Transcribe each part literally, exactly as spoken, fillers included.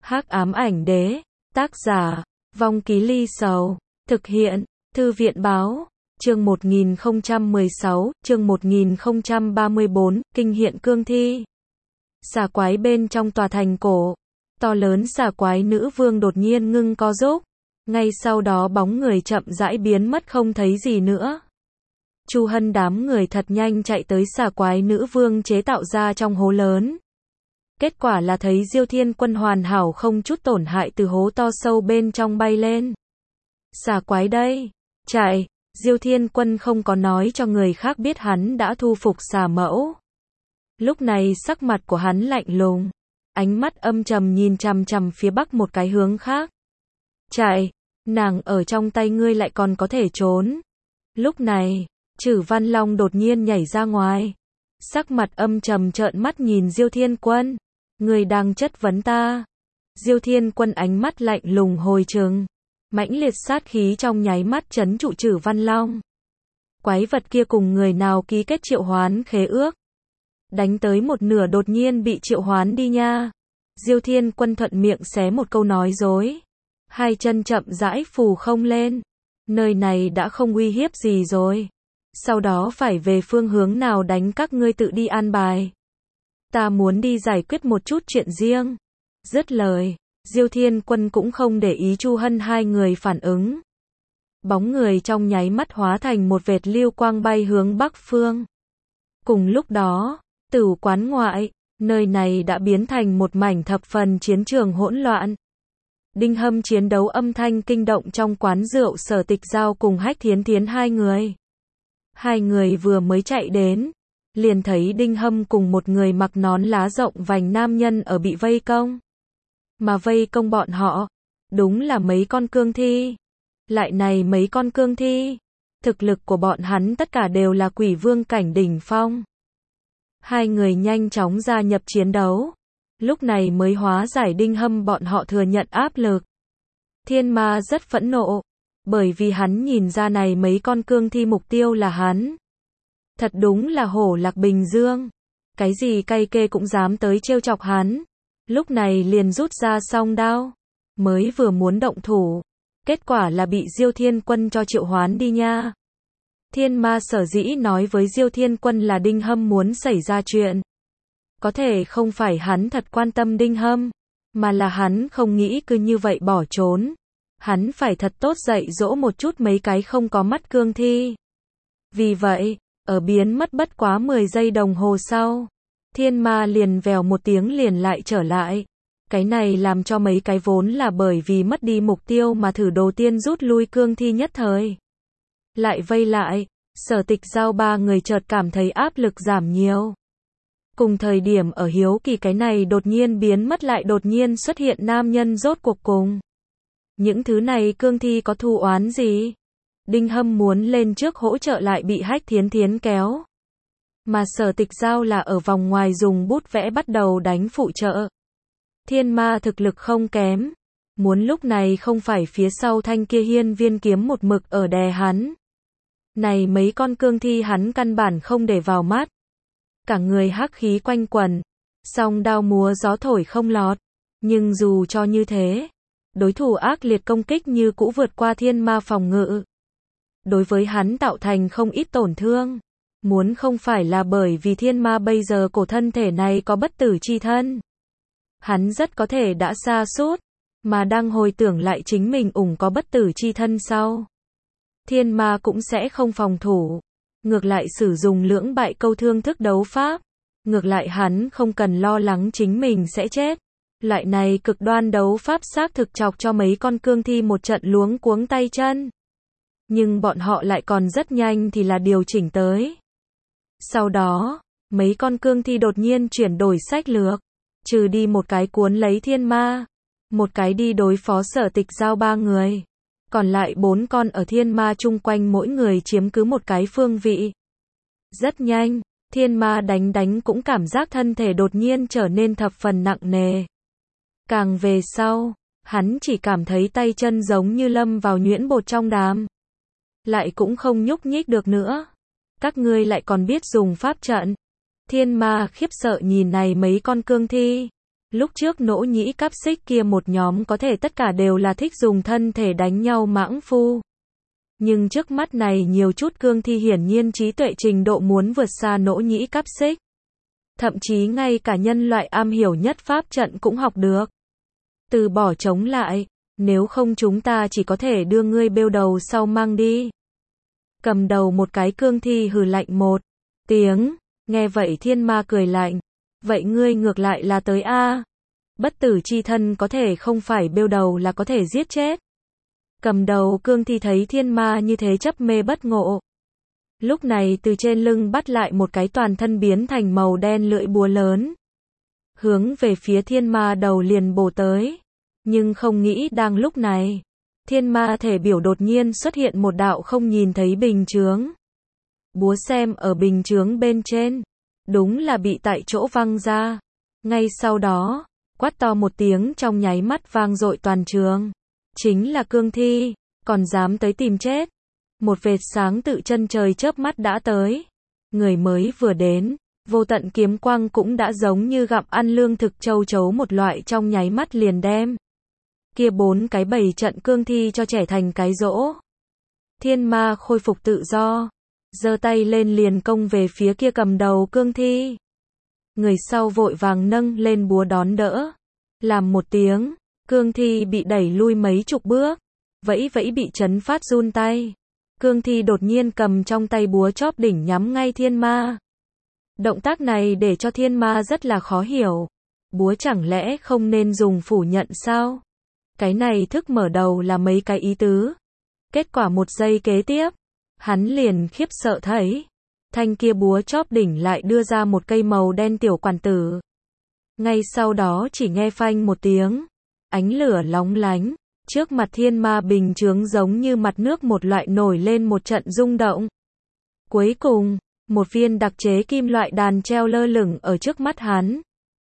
Hắc ám ảnh đế, tác giả, Vong Ký Ly Sầu, thực hiện, Thư viện báo, chương một nghìn không trăm mười sáu, chương một nghìn không trăm ba mươi bốn, kinh hiện cương thi. Xà quái bên trong tòa thành cổ, to lớn xà quái nữ vương đột nhiên ngưng co giúp, ngay sau đó bóng người chậm rãi biến mất không thấy gì nữa. Chu Hân đám người thật nhanh chạy tới xà quái nữ vương chế tạo ra trong hố lớn. Kết quả là thấy Diêu Thiên Quân hoàn hảo không chút tổn hại từ hố to sâu bên trong bay lên. Xà quái đây, chạy, Diêu Thiên Quân không có nói cho người khác biết hắn đã thu phục xà mẫu. Lúc này sắc mặt của hắn lạnh lùng, ánh mắt âm trầm nhìn chằm chằm phía bắc một cái hướng khác. Chạy, nàng ở trong tay ngươi lại còn có thể trốn. Lúc này, Trử Văn Long đột nhiên nhảy ra ngoài. Sắc mặt âm trầm trợn mắt nhìn Diêu Thiên Quân. Người đang chất vấn ta. Diêu Thiên Quân ánh mắt lạnh lùng hồi trừng. Mãnh liệt sát khí trong nháy mắt trấn trụ Trử Văn Long. Quái vật kia cùng người nào ký kết triệu hoán khế ước. Đánh tới một nửa đột nhiên bị triệu hoán đi nha. Diêu Thiên Quân thuận miệng xé một câu nói dối. Hai chân chậm rãi phù không lên. Nơi này đã không uy hiếp gì rồi. Sau đó phải về phương hướng nào đánh các ngươi tự đi an bài. Ta muốn đi giải quyết một chút chuyện riêng. Dứt lời, Diêu Thiên Quân cũng không để ý Chu Hân hai người phản ứng. Bóng người trong nháy mắt hóa thành một vệt lưu quang bay hướng bắc phương. Cùng lúc đó, Tửu quán ngoại, nơi này đã biến thành một mảnh thập phần chiến trường hỗn loạn. Đinh Hâm chiến đấu âm thanh kinh động trong quán rượu Sở Tịch Giao cùng Hách Thiến Thiến hai người. Hai người vừa mới chạy đến, liền thấy Đinh Hâm cùng một người mặc nón lá rộng vành nam nhân ở bị vây công. Mà vây công bọn họ, đúng là mấy con cương thi. Lại này mấy con cương thi, thực lực của bọn hắn tất cả đều là quỷ vương cảnh đỉnh phong. Hai người nhanh chóng gia nhập chiến đấu, lúc này mới hóa giải Đinh Hâm bọn họ thừa nhận áp lực. Thiên Ma rất phẫn nộ, bởi vì hắn nhìn ra này mấy con cương thi mục tiêu là hắn. Thật đúng là hổ lạc Bình Dương, cái gì cay kê cũng dám tới trêu chọc hắn. Lúc này liền rút ra song đao, mới vừa muốn động thủ, kết quả là bị Diêu Thiên Quân cho triệu hoán đi nha. Thiên Ma sở dĩ nói với Diêu Thiên Quân là Đinh Hâm muốn xảy ra chuyện. Có thể không phải hắn thật quan tâm Đinh Hâm, mà là hắn không nghĩ cứ như vậy bỏ trốn. Hắn phải thật tốt dạy dỗ một chút mấy cái không có mắt cương thi. Vì vậy, ở biến mất bất quá mười giây đồng hồ sau, Thiên Ma liền vèo một tiếng liền lại trở lại. Cái này làm cho mấy cái vốn là bởi vì mất đi mục tiêu mà thử đồ tiên rút lui cương thi nhất thời. Lại vây lại, Sở Tịch Giao ba người chợt cảm thấy áp lực giảm nhiều. Cùng thời điểm ở hiếu kỳ cái này đột nhiên biến mất lại đột nhiên xuất hiện nam nhân rốt cuộc cùng. Những thứ này cương thi có thù oán gì? Đinh Hâm muốn lên trước hỗ trợ lại bị Hách Thiến Thiến kéo. Mà Sở Tịch Giao là ở vòng ngoài dùng bút vẽ bắt đầu đánh phụ trợ. Thiên Ma thực lực không kém. Muốn lúc này không phải phía sau thanh kia hiên viên kiếm một mực ở đè hắn. Này mấy con cương thi hắn căn bản không để vào mắt. Cả người hắc khí quanh quẩn. Song đao múa gió thổi không lọt. Nhưng dù cho như thế, đối thủ ác liệt công kích như cũ vượt qua Thiên Ma phòng ngự. Đối với hắn tạo thành không ít tổn thương. Muốn không phải là bởi vì Thiên Ma bây giờ cổ thân thể này có bất tử chi thân. Hắn rất có thể đã sa sút, mà đang hồi tưởng lại chính mình ủng có bất tử chi thân sau. Thiên Ma cũng sẽ không phòng thủ. Ngược lại sử dụng lưỡng bại câu thương thức đấu pháp. Ngược lại hắn không cần lo lắng chính mình sẽ chết. Loại này cực đoan đấu pháp xác thực chọc cho mấy con cương thi một trận luống cuống tay chân. Nhưng bọn họ lại còn rất nhanh thì là điều chỉnh tới. Sau đó, mấy con cương thi đột nhiên chuyển đổi sách lược. Trừ đi một cái cuốn lấy Thiên Ma. Một cái đi đối phó Sở Tịch Giao ba người. Còn lại bốn con ở Thiên Ma chung quanh mỗi người chiếm cứ một cái phương vị. Rất nhanh, Thiên Ma đánh đánh cũng cảm giác thân thể đột nhiên trở nên thập phần nặng nề. Càng về sau, hắn chỉ cảm thấy tay chân giống như lâm vào nhuyễn bột trong đám. Lại cũng không nhúc nhích được nữa. Các ngươi lại còn biết dùng pháp trận. Thiên Ma khiếp sợ nhìn này mấy con cương thi. Lúc trước nỗ nhĩ cáp xích kia một nhóm có thể tất cả đều là thích dùng thân thể đánh nhau mãng phu. Nhưng trước mắt này nhiều chút cương thi hiển nhiên trí tuệ trình độ muốn vượt xa nỗ nhĩ cáp xích. Thậm chí ngay cả nhân loại am hiểu nhất pháp trận cũng học được. Từ bỏ chống lại, nếu không chúng ta chỉ có thể đưa ngươi bêu đầu sau mang đi. Cầm đầu một cái cương thi hừ lạnh một tiếng, nghe vậy thiên ma cười lạnh. Vậy ngươi ngược lại là tới a? Bất tử chi thân có thể không phải bêu đầu là có thể giết chết. Cầm đầu cương thi thấy thiên ma như thế chấp mê bất ngộ. Lúc này từ trên lưng bắt lại một cái toàn thân biến thành màu đen lưỡi búa lớn. Hướng về phía thiên ma đầu liền bổ tới. Nhưng không nghĩ đang lúc này, thiên ma thể biểu đột nhiên xuất hiện một đạo không nhìn thấy bình chướng. Búa xem ở bình chướng bên trên, đúng là bị tại chỗ văng ra. Ngay sau đó, quát to một tiếng trong nháy mắt vang dội toàn trường. Chính là cương thi, còn dám tới tìm chết. Một vệt sáng tự chân trời chớp mắt đã tới. Người mới vừa đến, vô tận kiếm quang cũng đã giống như gặm ăn lương thực châu chấu một loại trong nháy mắt liền đem. Kia bốn cái bầy trận cương thi cho trẻ thành cái rỗ. Thiên ma khôi phục tự do, giơ tay lên liền công về phía kia cầm đầu cương thi. Người sau vội vàng nâng lên búa đón đỡ. Làm một tiếng, cương thi bị đẩy lui mấy chục bước, vẫy vẫy bị chấn phát run tay. Cương thi đột nhiên cầm trong tay búa chóp đỉnh nhắm ngay thiên ma. Động tác này để cho thiên ma rất là khó hiểu. Búa chẳng lẽ không nên dùng phủ nhận sao? Cái này thức mở đầu là mấy cái ý tứ. Kết quả một giây kế tiếp, hắn liền khiếp sợ thấy. Thanh kia búa chóp đỉnh lại đưa ra một cây màu đen tiểu quản tử. Ngay sau đó chỉ nghe phanh một tiếng. Ánh lửa lóng lánh. Trước mặt thiên ma bình chướng giống như mặt nước một loại nổi lên một trận rung động. Cuối cùng, một viên đặc chế kim loại đàn treo lơ lửng ở trước mắt hắn.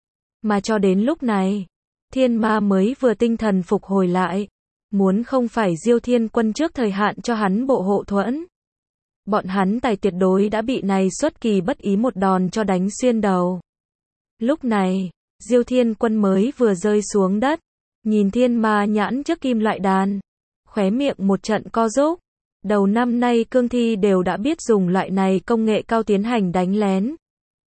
Mà cho đến lúc này, thiên ma mới vừa tinh thần phục hồi lại. Muốn không phải Diêu Thiên Quân trước thời hạn cho hắn bộ hộ thuẫn. Bọn hắn tài tuyệt đối đã bị này xuất kỳ bất ý một đòn cho đánh xuyên đầu. Lúc này, Diêu Thiên Quân mới vừa rơi xuống đất. Nhìn thiên ma nhãn trước kim loại đàn. Khóe miệng một trận co rúm. Đầu năm nay cương thi đều đã biết dùng loại này công nghệ cao tiến hành đánh lén.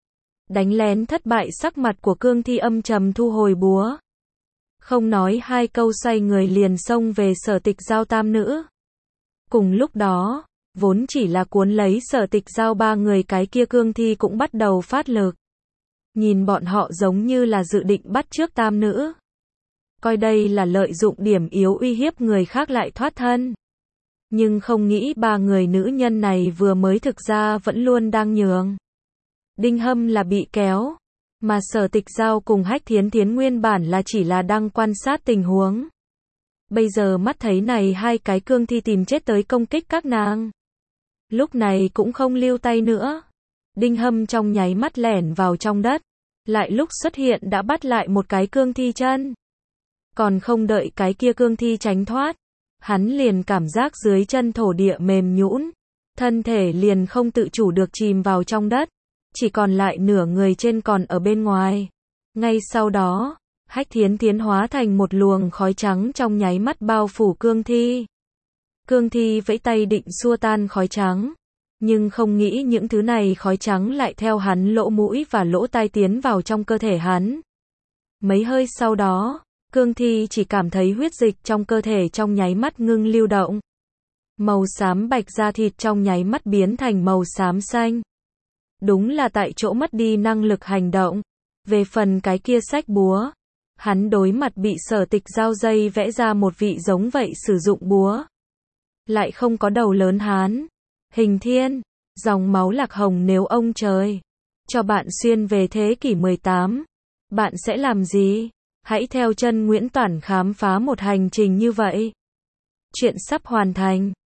Đánh lén thất bại sắc mặt của cương thi âm trầm thu hồi búa. Không nói hai câu xoay người liền xông về Sở Tịch Giao tam nữ. Cùng lúc đó, vốn chỉ là cuốn lấy Sở Tịch Giao ba người cái kia cương thi cũng bắt đầu phát lực. Nhìn bọn họ giống như là dự định bắt trước tam nữ. Coi đây là lợi dụng điểm yếu uy hiếp người khác lại thoát thân. Nhưng không nghĩ ba người nữ nhân này vừa mới thực ra vẫn luôn đang nhường. Đinh Hâm là bị kéo, mà Sở Tịch Giao cùng Hách Thiến Thiến nguyên bản là chỉ là đang quan sát tình huống. Bây giờ mắt thấy này hai cái cương thi tìm chết tới công kích các nàng. Lúc này cũng không lưu tay nữa. Đinh Hâm trong nháy mắt lẻn vào trong đất, lại lúc xuất hiện đã bắt lại một cái cương thi chân. Còn không đợi cái kia cương thi tránh thoát, hắn liền cảm giác dưới chân thổ địa mềm nhũn, thân thể liền không tự chủ được chìm vào trong đất, chỉ còn lại nửa người trên còn ở bên ngoài. Ngay sau đó, Hách Thiến Thiến hóa thành một luồng khói trắng trong nháy mắt bao phủ cương thi. Cương thi vẫy tay định xua tan khói trắng, nhưng không nghĩ những thứ này khói trắng lại theo hắn lỗ mũi và lỗ tai tiến vào trong cơ thể hắn. Mấy hơi sau đó, cương thi chỉ cảm thấy huyết dịch trong cơ thể trong nháy mắt ngưng lưu động. Màu xám bạch da thịt trong nháy mắt biến thành màu xám xanh. Đúng là tại chỗ mất đi năng lực hành động. Về phần cái kia sách búa, hắn đối mặt bị Sở Tịch Giao dây vẽ ra một vị giống vậy sử dụng búa. Lại không có đầu lớn hán. Hình thiên, dòng máu lạc hồng nếu ông trời cho bạn xuyên về thế kỷ mười tám, bạn sẽ làm gì? Hãy theo chân Nguyễn Toản khám phá một hành trình như vậy. Chuyện sắp hoàn thành.